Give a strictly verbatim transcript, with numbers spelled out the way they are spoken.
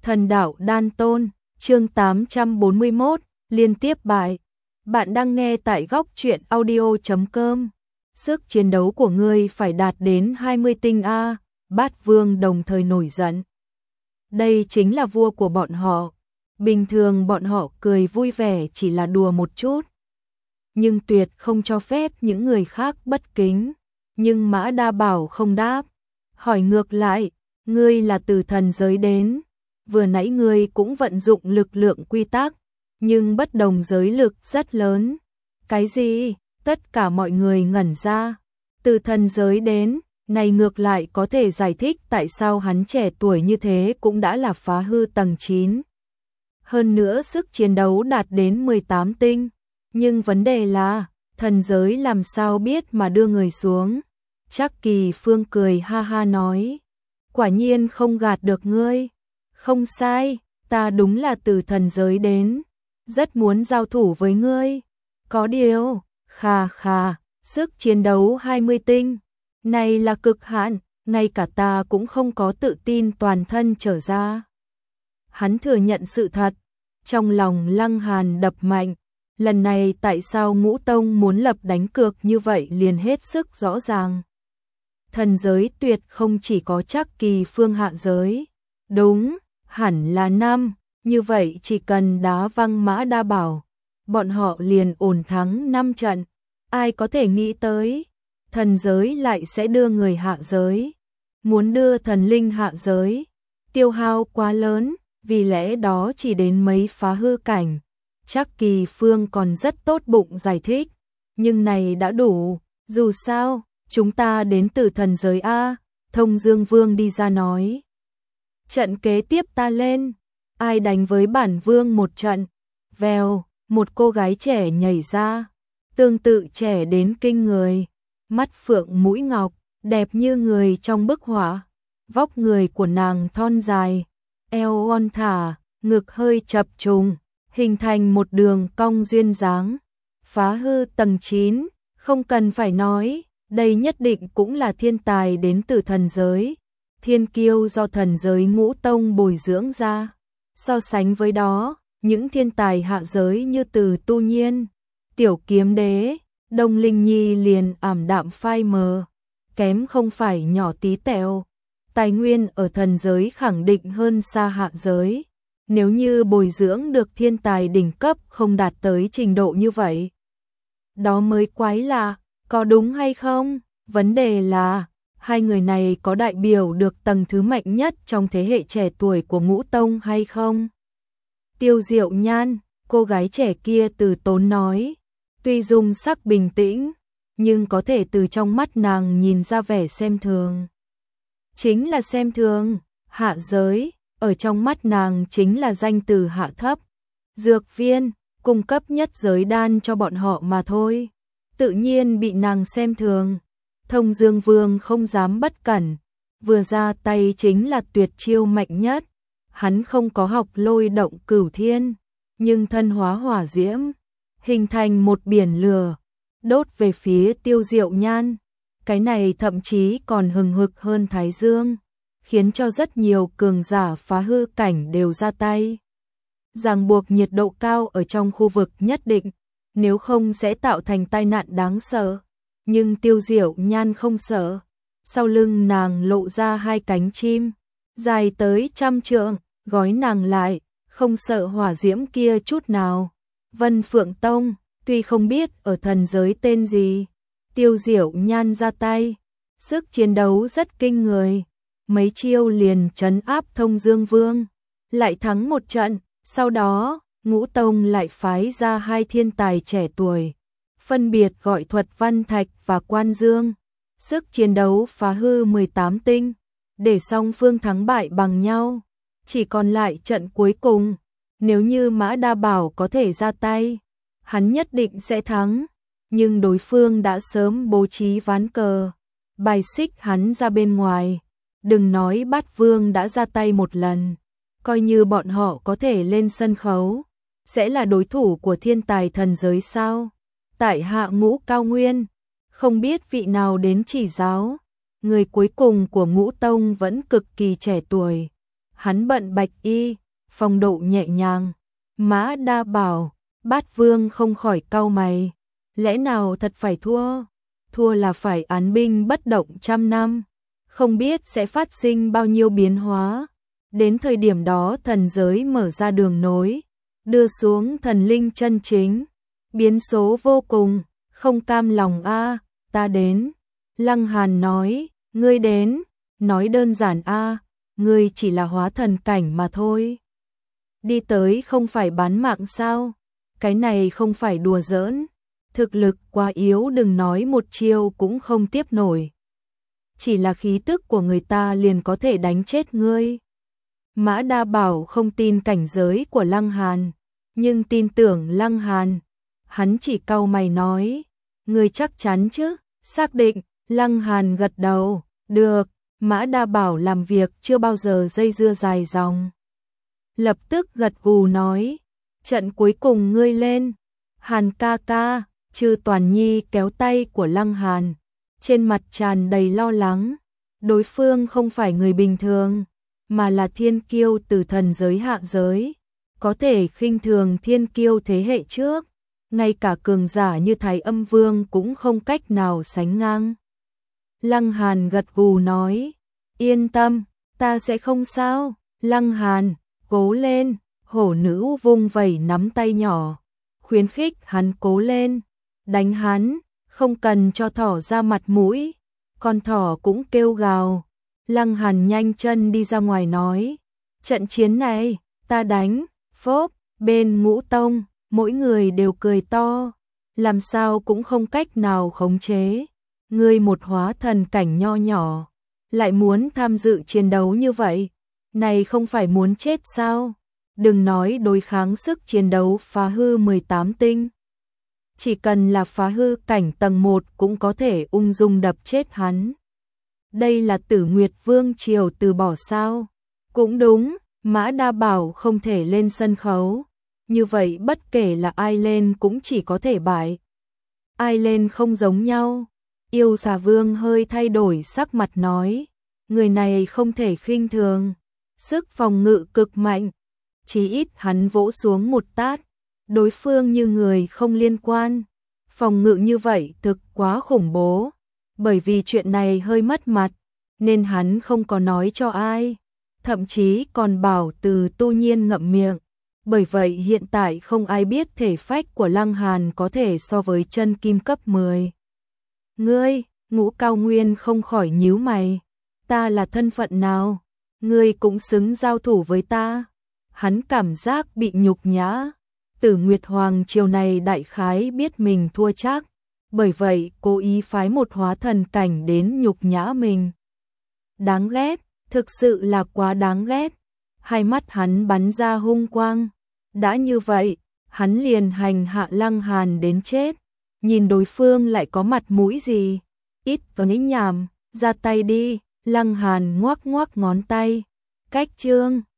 Thần đạo đan tôn, chương tám trăm bốn mươi mốt, liên tiếp bại. Bạn đang nghe tại góc truyện audio chấm com. Sức chiến đấu của ngươi phải đạt đến hai mươi tinh A, Bát Vương đồng thời nổi giận. Đây chính là vua của bọn họ. Bình thường bọn họ cười vui vẻ chỉ là đùa một chút. Nhưng tuyệt không cho phép những người khác bất kính. Nhưng Mã Đa Bảo không đáp. Hỏi ngược lại, ngươi là từ thần giới đến. Vừa nãy ngươi cũng vận dụng lực lượng quy tắc, nhưng bất đồng giới lực rất lớn. Cái gì? Tất cả mọi người ngẩn ra. Từ thần giới đến, này ngược lại có thể giải thích tại sao hắn trẻ tuổi như thế cũng đã là phá hư tầng chín. Hơn nữa sức chiến đấu đạt đến mười tám tinh. Nhưng vấn đề là, thần giới làm sao biết mà đưa người xuống. Trác Kỳ Phương cười ha ha nói. Quả nhiên không gạt được ngươi. Không sai, ta đúng là từ thần giới đến. Rất muốn giao thủ với ngươi. Có điều, khà khà, sức chiến đấu hai mươi tinh. Này là cực hạn, ngay cả ta cũng không có tự tin toàn thân trở ra. Hắn thừa nhận sự thật. Trong lòng Lăng Hàn đập mạnh. Lần này tại sao Ngũ Tông muốn lập đánh cược như vậy liền hết sức rõ ràng. Thần giới tuyệt không chỉ có Trác Kỳ Phương hạ giới. Đúng, hẳn là năm, như vậy chỉ cần đá văng Mã Đa Bảo, bọn họ liền ổn thắng năm trận. Ai có thể nghĩ tới, thần giới lại sẽ đưa người hạ giới. Muốn đưa thần linh hạ giới, tiêu hao quá lớn, vì lẽ đó chỉ đến mấy phá hư cảnh. Trác Kỳ Phương còn rất tốt bụng giải thích, nhưng này đã đủ, dù sao, chúng ta đến từ thần giới A, Thông Dương Vương đi ra nói. Trận kế tiếp ta lên, ai đánh với bản vương một trận, vèo, một cô gái trẻ nhảy ra, tương tự trẻ đến kinh người, mắt phượng mũi ngọc, đẹp như người trong bức họa, vóc người của nàng thon dài, eo thon thả, ngực hơi chập trùng, hình thành một đường cong duyên dáng, phá hư tầng chín, không cần phải nói, đây nhất định cũng là thiên tài đến từ thần giới. Thiên kiêu do thần giới Ngũ Tông bồi dưỡng ra. So sánh với đó, những thiên tài hạ giới như Từ Tu Nhiên, Tiểu Kiếm Đế, Đông Linh Nhi liền ảm đạm phai mờ, kém không phải nhỏ tí tẹo. Tài nguyên ở thần giới khẳng định hơn xa hạ giới. Nếu như bồi dưỡng được thiên tài đỉnh cấp không đạt tới trình độ như vậy, đó mới quái lạ, có đúng hay không? Vấn đề là hai người này có đại biểu được tầng thứ mạnh nhất trong thế hệ trẻ tuổi của Ngũ Tông hay không? Tiêu Diệu Nhan, cô gái trẻ kia từ tốn nói, tuy dung sắc bình tĩnh, nhưng có thể từ trong mắt nàng nhìn ra vẻ xem thường. Chính là xem thường, hạ giới, ở trong mắt nàng chính là danh từ hạ thấp. Dược viên, cung cấp nhất giới đan cho bọn họ mà thôi. Tự nhiên bị nàng xem thường. Thông Dương Vương không dám bất cẩn, vừa ra tay chính là tuyệt chiêu mạnh nhất. Hắn không có học lôi động cửu thiên, nhưng thân hóa hỏa diễm, hình thành một biển lửa, đốt về phía Tiêu Diệu Nhan. Cái này thậm chí còn hừng hực hơn Thái Dương, khiến cho rất nhiều cường giả phá hư cảnh đều ra tay. Ràng buộc nhiệt độ cao ở trong khu vực nhất định, nếu không sẽ tạo thành tai nạn đáng sợ. Nhưng Tiêu Diệu Nhan không sợ, sau lưng nàng lộ ra hai cánh chim, dài tới trăm trượng, gói nàng lại, không sợ hỏa diễm kia chút nào. Vân Phượng Tông, tuy không biết ở thần giới tên gì, Tiêu Diệu Nhan ra tay, sức chiến đấu rất kinh người, mấy chiêu liền trấn áp Thông Dương Vương, lại thắng một trận, sau đó, Ngũ Tông lại phái ra hai thiên tài trẻ tuổi. Phân biệt gọi Thuật Văn Thạch và Quan Dương, sức chiến đấu phá hư mười tám tinh, để song phương thắng bại bằng nhau. Chỉ còn lại trận cuối cùng, nếu như Mã Đa Bảo có thể ra tay, hắn nhất định sẽ thắng, nhưng đối phương đã sớm bố trí ván cờ, bài xích hắn ra bên ngoài. Đừng nói Bát Vương đã ra tay một lần, coi như bọn họ có thể lên sân khấu, sẽ là đối thủ của thiên tài thần giới sao? Tại hạ Ngũ Cao Nguyên, không biết vị nào đến chỉ giáo. Người cuối cùng của Ngũ Tông vẫn cực kỳ trẻ tuổi. hắn bận bạch y, phong độ nhẹ nhàng. Mã Đa Bảo, Bát Vương không khỏi cau mày, lẽ nào thật phải thua? Thua là phải án binh bất động trăm năm, không biết sẽ phát sinh bao nhiêu biến hóa. Đến thời điểm đó thần giới mở ra đường nối, đưa xuống thần linh chân chính, biến số vô cùng, không cam lòng a, ta đến. Lăng Hàn nói, ngươi đến, nói đơn giản a, ngươi chỉ là hóa thần cảnh mà thôi. Đi tới không phải bán mạng sao? Cái này không phải đùa giỡn, thực lực quá yếu, đừng nói một chiêu cũng không tiếp nổi. Chỉ là khí tức của người ta liền có thể đánh chết ngươi. Mã Đa Bảo không tin cảnh giới của Lăng Hàn, nhưng tin tưởng Lăng Hàn. Hắn chỉ cau mày nói, ngươi chắc chắn chứ? Xác định. Lăng Hàn gật đầu, được. Mã Đa Bảo làm việc chưa bao giờ dây dưa dài dòng, lập tức gật gù nói, trận cuối cùng ngươi lên. Hàn ca ca. Chư Toàn Nhi kéo tay của Lăng Hàn, trên mặt tràn đầy lo lắng. Đối phương không phải người bình thường, mà là thiên kiêu từ thần giới hạ giới, có thể khinh thường thiên kiêu thế hệ trước, ngay cả cường giả như Thái Âm Vương cũng không cách nào sánh ngang. Lăng Hàn gật gù nói, yên tâm, ta sẽ không sao. Lăng Hàn, cố lên. Hổ nữ vung vẩy nắm tay nhỏ, khuyến khích hắn cố lên, đánh hắn, không cần cho thỏ ra mặt mũi. Con thỏ cũng kêu gào. Lăng Hàn nhanh chân đi ra ngoài nói, trận chiến này, ta đánh. Phốp, bên Ngũ Tông, mỗi người đều cười to, làm sao cũng không cách nào khống chế. Ngươi một hóa thần cảnh nho nhỏ, lại muốn tham dự chiến đấu như vậy, này không phải muốn chết sao? Đừng nói đối kháng sức chiến đấu phá hư mười tám tinh. Chỉ cần là phá hư cảnh tầng một cũng có thể ung dung đập chết hắn. Đây là Tử Nguyệt Vương triều từ bỏ sao? Cũng đúng, Mã Đa Bảo không thể lên sân khấu. Như vậy bất kể là ai lên cũng chỉ có thể bại. Ai lên không giống nhau. Yêu Xà Vương hơi thay đổi sắc mặt nói, người này không thể khinh thường, sức phòng ngự cực mạnh. Chí ít hắn vỗ xuống một tát, đối phương như người không liên quan. Phòng ngự như vậy thực quá khủng bố. Bởi vì chuyện này hơi mất mặt, nên hắn không có nói cho ai, thậm chí còn bảo Từ Tu Nhiên ngậm miệng. Bởi vậy hiện tại không ai biết thể phách của Lăng Hàn có thể so với chân kim cấp mười. Ngươi, Ngũ Cao Nguyên không khỏi nhíu mày, ta là thân phận nào? Ngươi cũng xứng giao thủ với ta? Hắn cảm giác bị nhục nhã. Tử Nguyệt Hoàng triều này đại khái biết mình thua chắc, bởi vậy cố ý phái một hóa thần cảnh đến nhục nhã mình. Đáng ghét, thực sự là quá đáng ghét. Hai mắt hắn bắn ra hung quang. Đã như vậy, hắn liền hành hạ Lăng Hàn đến chết. Nhìn đối phương lại có mặt mũi gì? Ít vào nhích nhảm, ra tay đi. Lăng Hàn ngoắc ngoắc ngón tay. Cách chương